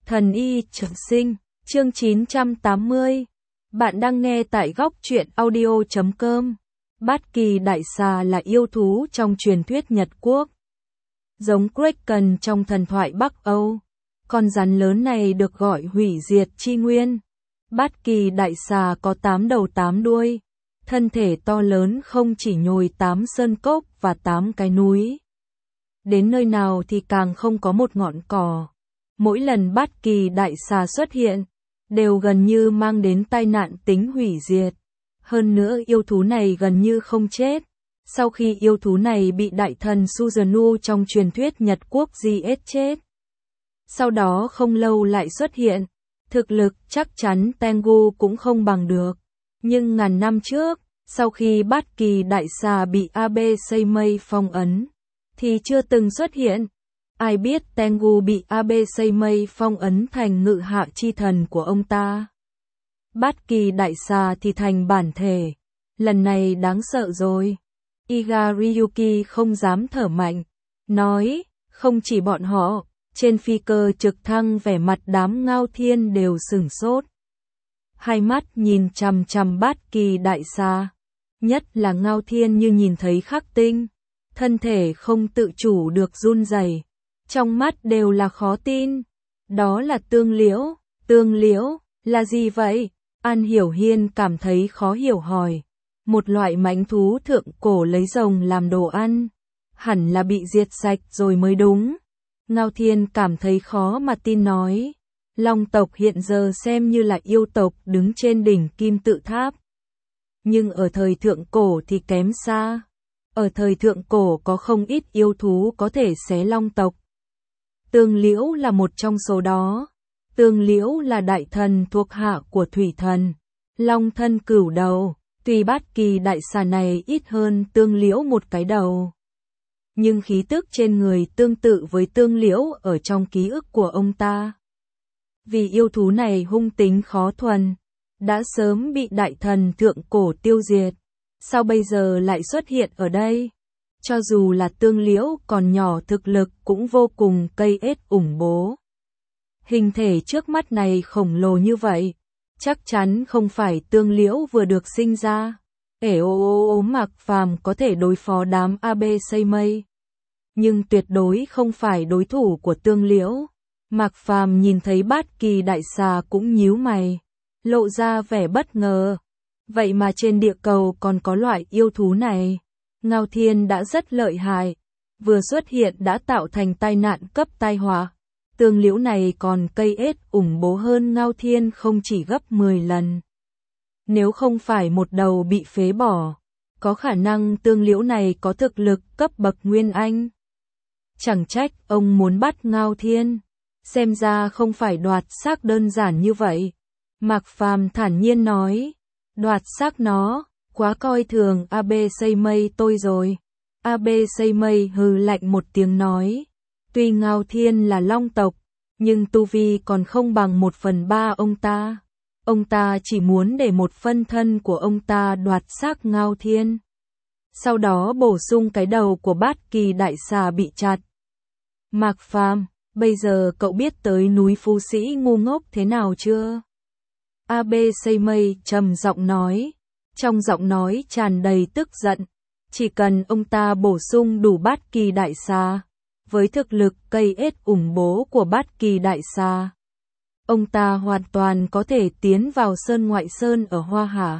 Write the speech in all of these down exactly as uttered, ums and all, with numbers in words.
Thần y trường sinh, chương chín trăm tám mươi. Bạn đang nghe tại góc truyện audio chấm com. Bát kỳ đại xà là yêu thú trong truyền thuyết Nhật Quốc. Giống Kraken trong thần thoại Bắc Âu. Con rắn lớn này được gọi hủy diệt chi nguyên. Bát kỳ đại xà có tám đầu tám đuôi. Thân thể to lớn không chỉ nhồi tám sơn cốc và tám cái núi. Đến nơi nào thì càng không có một ngọn cỏ. Mỗi lần bát kỳ đại xà xuất hiện, đều gần như mang đến tai nạn tính hủy diệt. Hơn nữa yêu thú này gần như không chết. Sau khi yêu thú này bị đại thần Susanoo trong truyền thuyết Nhật Quốc giết chết. Sau đó không lâu lại xuất hiện. Thực lực chắc chắn Tengu cũng không bằng được. Nhưng ngàn năm trước, sau khi bát kỳ đại xà bị Abe Seimei phong ấn, thì chưa từng xuất hiện. Ai biết Tengu bị Abe Seimei phong ấn thành ngự hạ chi thần của ông ta. Bát kỳ đại xà thì thành bản thể. Lần này đáng sợ rồi. Iga Ryuki không dám thở mạnh. Nói, không chỉ bọn họ, trên phi cơ trực thăng vẻ mặt đám Ngao Thiên đều sửng sốt. Hai mắt nhìn chằm chằm bát kỳ đại xà. Nhất là Ngao Thiên như nhìn thấy khắc tinh. Thân thể không tự chủ được run rẩy. Trong mắt đều là khó tin. Đó là tương liễu. Tương liễu, là gì vậy? An Hiểu Hiên cảm thấy khó hiểu hỏi. Một loại mãnh thú thượng cổ lấy rồng làm đồ ăn. Hẳn là bị diệt sạch rồi mới đúng. Ngao Thiên cảm thấy khó mà tin nói. Long tộc hiện giờ xem như là yêu tộc đứng trên đỉnh kim tự tháp. Nhưng ở thời thượng cổ thì kém xa. Ở thời thượng cổ có không ít yêu thú có thể xé long tộc. Tương liễu là một trong số đó. Tương liễu là đại thần thuộc hạ của thủy thần. Long thân cửu đầu. Tuy bát kỳ đại xà này ít hơn tương liễu một cái đầu. Nhưng khí tức trên người tương tự với tương liễu ở trong ký ức của ông ta. Vì yêu thú này hung tính khó thuần. Đã sớm bị đại thần thượng cổ tiêu diệt. Sao bây giờ lại xuất hiện ở đây? Cho dù là tương liễu còn nhỏ thực lực cũng vô cùng cây ết ủng bố. Hình thể trước mắt này khổng lồ như vậy. Chắc chắn không phải tương liễu vừa được sinh ra. Ể ô ô ô Mạc Phàm có thể đối phó đám Abe Seimei. Nhưng tuyệt đối không phải đối thủ của tương liễu. Mạc Phàm nhìn thấy bát kỳ đại xà cũng nhíu mày. Lộ ra vẻ bất ngờ. Vậy mà trên địa cầu còn có loại yêu thú này. Ngao Thiên đã rất lợi hại. Vừa xuất hiện đã tạo thành tai nạn cấp tai họa. Tương liễu này còn cây ết ủng bố hơn Ngao Thiên không chỉ gấp mười lần. Nếu không phải một đầu bị phế bỏ, có khả năng tương liễu này có thực lực cấp bậc Nguyên Anh. Chẳng trách ông muốn bắt Ngao Thiên. Xem ra không phải đoạt xác đơn giản như vậy. Mạc Phàm thản nhiên nói. Đoạt xác nó, quá coi thường Abe Seimei tôi rồi. Abe Seimei hừ lạnh một tiếng nói. Tuy Ngao Thiên là long tộc, nhưng tu vi còn không bằng một phần ba ông ta. Ông ta chỉ muốn để một phân thân của ông ta đoạt xác Ngao Thiên. Sau đó bổ sung cái đầu của bát kỳ đại xà bị chặt. Mạc Phàm, bây giờ cậu biết tới núi Phú Sĩ ngu ngốc thế nào chưa? Abe Seimei trầm giọng nói. Trong giọng nói tràn đầy tức giận. Chỉ cần ông ta bổ sung đủ bát kỳ đại xà. Với thực lực cây ết ủng bố của bát kỳ đại xà, ông ta hoàn toàn có thể tiến vào sơn ngoại sơn ở Hoa Hạ.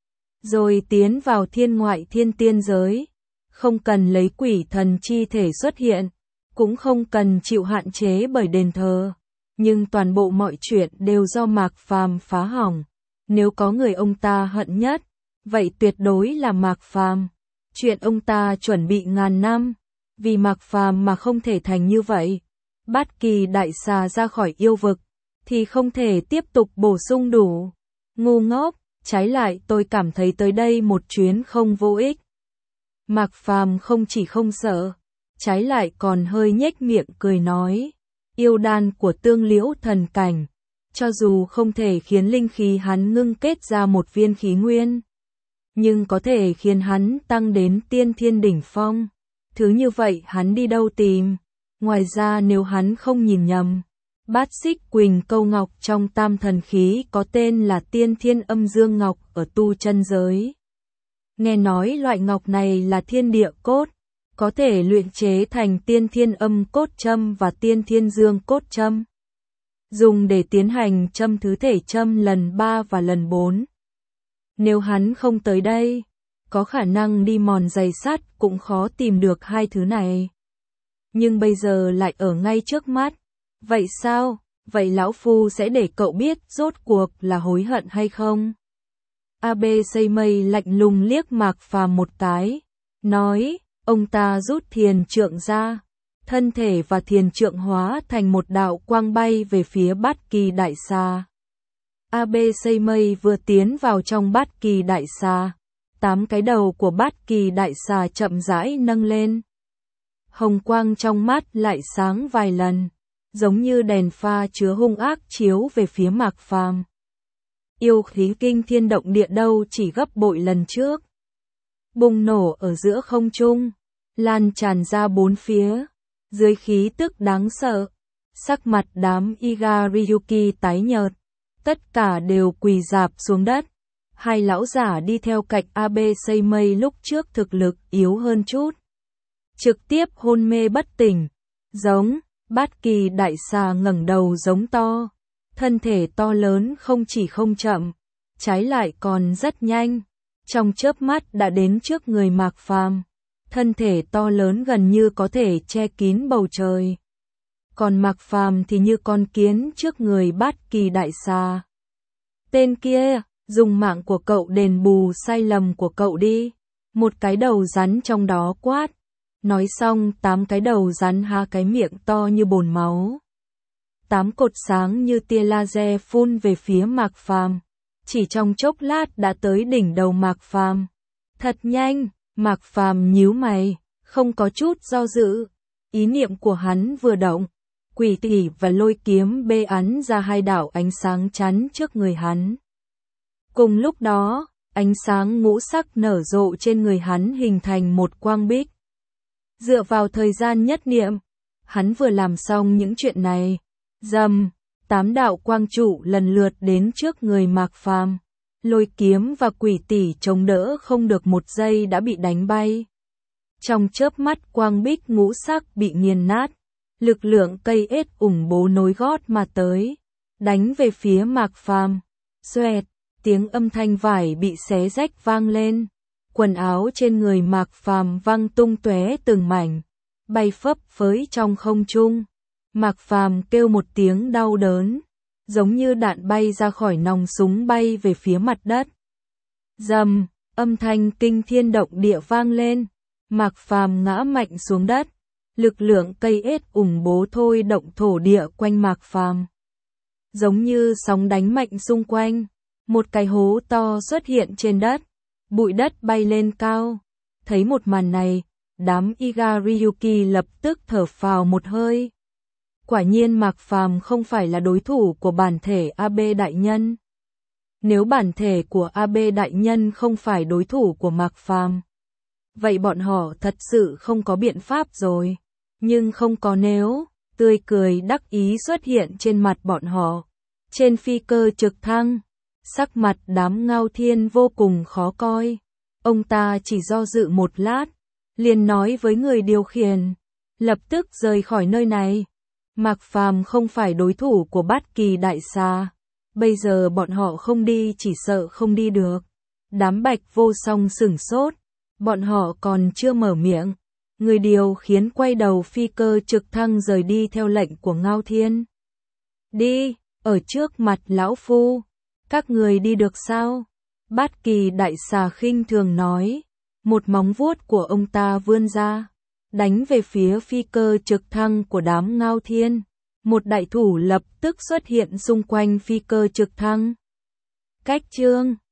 Rồi tiến vào thiên ngoại thiên tiên giới. Không cần lấy quỷ thần chi thể xuất hiện. Cũng không cần chịu hạn chế bởi đền thờ. Nhưng toàn bộ mọi chuyện đều do Mạc Phàm phá hỏng. Nếu có người ông ta hận nhất, vậy tuyệt đối là Mạc Phàm. Chuyện ông ta chuẩn bị ngàn năm. Vì Mạc Phàm mà không thể thành như vậy. Bát kỳ đại xà ra khỏi yêu vực, thì không thể tiếp tục bổ sung đủ. Ngu ngốc, trái lại tôi cảm thấy tới đây một chuyến không vô ích. Mạc Phàm không chỉ không sợ, trái lại còn hơi nhếch miệng cười nói. Yêu đan của tương liễu thần cảnh, cho dù không thể khiến linh khí hắn ngưng kết ra một viên khí nguyên, nhưng có thể khiến hắn tăng đến tiên thiên đỉnh phong. Thứ như vậy hắn đi đâu tìm? Ngoài ra nếu hắn không nhìn nhầm, Bát Xích Quỳnh câu ngọc trong tam thần khí có tên là Tiên Thiên Âm Dương Ngọc ở tu chân giới. Nghe nói loại ngọc này là thiên địa cốt, có thể luyện chế thành tiên thiên âm cốt châm và tiên thiên dương cốt châm. Dùng để tiến hành châm thứ thể châm lần ba và lần bốn. Nếu hắn không tới đây, có khả năng đi mòn giày sắt cũng khó tìm được hai thứ này. Nhưng bây giờ lại ở ngay trước mắt. Vậy sao? Vậy lão phu sẽ để cậu biết rốt cuộc là hối hận hay không? a bê xây mây lạnh lùng liếc Mạc Phàm một cái, nói, ông ta rút thiền trượng ra, thân thể và thiền trượng hóa thành một đạo quang bay về phía Bát Kỳ Đại Xà. a bê xây mây vừa tiến vào trong Bát Kỳ Đại Xà, tám cái đầu của Bát Kỳ Đại Xà chậm rãi nâng lên. Hồng quang trong mắt lại sáng vài lần, giống như đèn pha chứa hung ác chiếu về phía Mạc Phàm. Yêu khí kinh thiên động địa đâu chỉ gấp bội lần trước. Bùng nổ ở giữa không trung, lan tràn ra bốn phía, dưới khí tức đáng sợ. Sắc mặt đám Igaryuki tái nhợt, tất cả đều quỳ rạp xuống đất. Hai lão giả đi theo cạnh a bê xây mây lúc trước thực lực yếu hơn chút, trực tiếp hôn mê bất tỉnh. Giống, Bát Kỳ Đại Xà ngẩng đầu giống to, thân thể to lớn không chỉ không chậm, trái lại còn rất nhanh, trong chớp mắt đã đến trước người Mạc Phàm, thân thể to lớn gần như có thể che kín bầu trời. Còn Mạc Phàm thì như con kiến trước người Bát Kỳ Đại Xà. Tên kia, dùng mạng của cậu đền bù sai lầm của cậu đi, một cái đầu rắn trong đó quát. Nói xong tám cái đầu rắn há cái miệng to như bồn máu. Tám cột sáng như tia laser phun về phía Mạc Phàm, chỉ trong chốc lát đã tới đỉnh đầu Mạc Phàm. Thật nhanh, Mạc Phàm nhíu mày, không có chút do dự. Ý niệm của hắn vừa động, quỷ tỷ và lôi kiếm bê ắn ra hai đạo ánh sáng chắn trước người hắn. Cùng lúc đó, ánh sáng ngũ sắc nở rộ trên người hắn hình thành một quang bích. Dựa vào thời gian nhất niệm, hắn vừa làm xong những chuyện này. Rầm, tám đạo quang trụ lần lượt đến trước người Mạc Phàm. Lôi kiếm và quỷ tỷ chống đỡ không được một giây đã bị đánh bay. Trong chớp mắt quang bích ngũ sắc bị nghiền nát, lực lượng cây ết ủng bố nối gót mà tới, đánh về phía Mạc Phàm. Xoẹt, tiếng âm thanh vải bị xé rách vang lên. Quần áo trên người Mạc Phàm văng tung tóe từng mảnh, bay phấp phới trong không trung. Mạc Phàm kêu một tiếng đau đớn, giống như đạn bay ra khỏi nòng súng bay về phía mặt đất. Rầm, âm thanh kinh thiên động địa vang lên, Mạc Phàm ngã mạnh xuống đất. Lực lượng cây ết ủng bố thôi động thổ địa quanh Mạc Phàm, giống như sóng đánh mạnh xung quanh. Một cái hố to xuất hiện trên đất, bụi đất bay lên cao. Thấy một màn này, đám Igaryuki lập tức thở phào một hơi. Quả nhiên Mạc Phàm không phải là đối thủ của bản thể a bê đại nhân. Nếu bản thể của a bê đại nhân không phải đối thủ của Mạc Phàm, vậy bọn họ thật sự không có biện pháp rồi. Nhưng không có nếu, tươi cười đắc ý xuất hiện trên mặt bọn họ. Trên phi cơ trực thăng, sắc mặt đám Ngao Thiên vô cùng khó coi. Ông ta chỉ do dự một lát, liền nói với người điều khiển, lập tức rời khỏi nơi này. Mạc Phàm không phải đối thủ của Bát Kỳ Đại Xà, bây giờ bọn họ không đi chỉ sợ không đi được. Đám Bạch Vô Song sửng sốt, bọn họ còn chưa mở miệng, người điều khiến quay đầu phi cơ trực thăng rời đi theo lệnh của Ngao Thiên. Đi, ở trước mặt lão phu, các người đi được sao? Bát Kỳ Đại Xà khinh thường nói, một móng vuốt của ông ta vươn ra, đánh về phía phi cơ trực thăng của đám Ngao Thiên. Một đại thủ lập tức xuất hiện xung quanh phi cơ trực thăng. Cách chương